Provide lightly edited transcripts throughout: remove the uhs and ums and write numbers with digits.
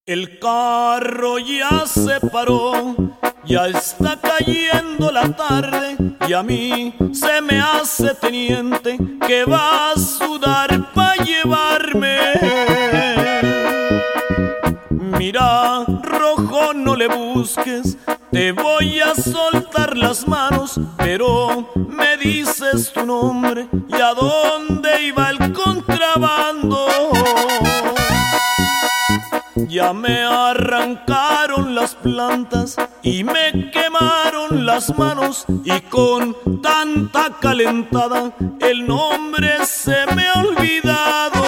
El carro ya se paró, ya está cayendo la tarde y a mí se me hace teniente que va a sudar pa' llevarme. Mira, rojo, no le busques, te voy a soltar las manos, pero me dices tu nombre y a dónde iba el contrabando. Ya me arrancaron las plantas y me quemaron las manos, y con tanta calentada el nombre se me ha olvidado.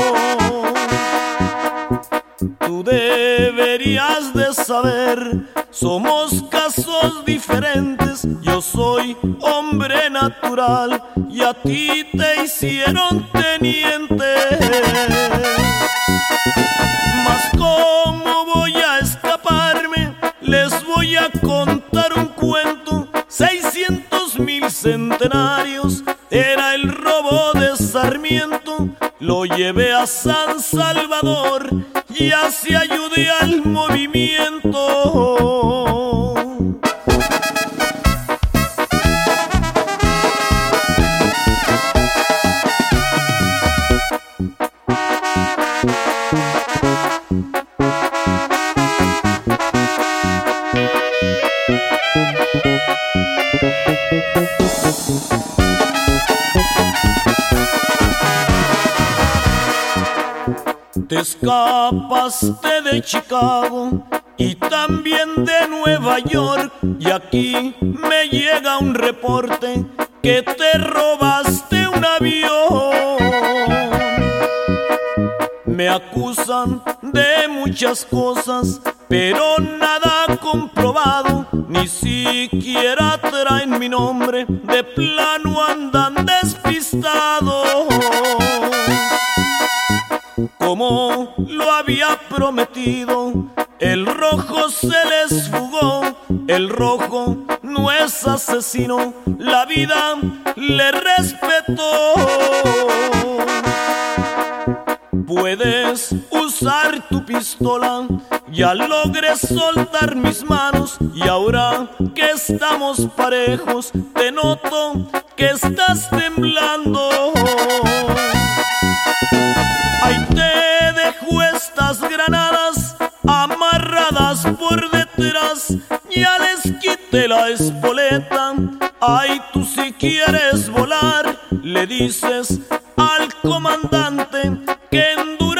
Tú deberías de saber, somos casos diferentes. Yo soy hombre natural y a ti te hicieron teniente. Mas ¿cómo voy a escaparme? Les voy a contar un cuento. 600,000 centenarios era el robo de Sarmiento. Lo llevé a San Salvador y así ayudé al movimiento. Te escapaste de Chicago y también de Nueva York, y aquí me llega un reporte que te robaste un avión. Me acusan de muchas cosas, pero nada comprobado, ni siquiera traen mi nombre, de plano andan despistados. Como lo había prometido, el rojo se les fugó. El rojo no es asesino, la vida le respetó. Puedes usar tu pistola, ya logré soltar mis manos, y ahora que estamos parejos te noto que estás temblando. Ahí te dejo estas granadas amarradas por detrás, ya les quité la espoleta. Ay, tú si quieres volar, le dices al comandante que endurezca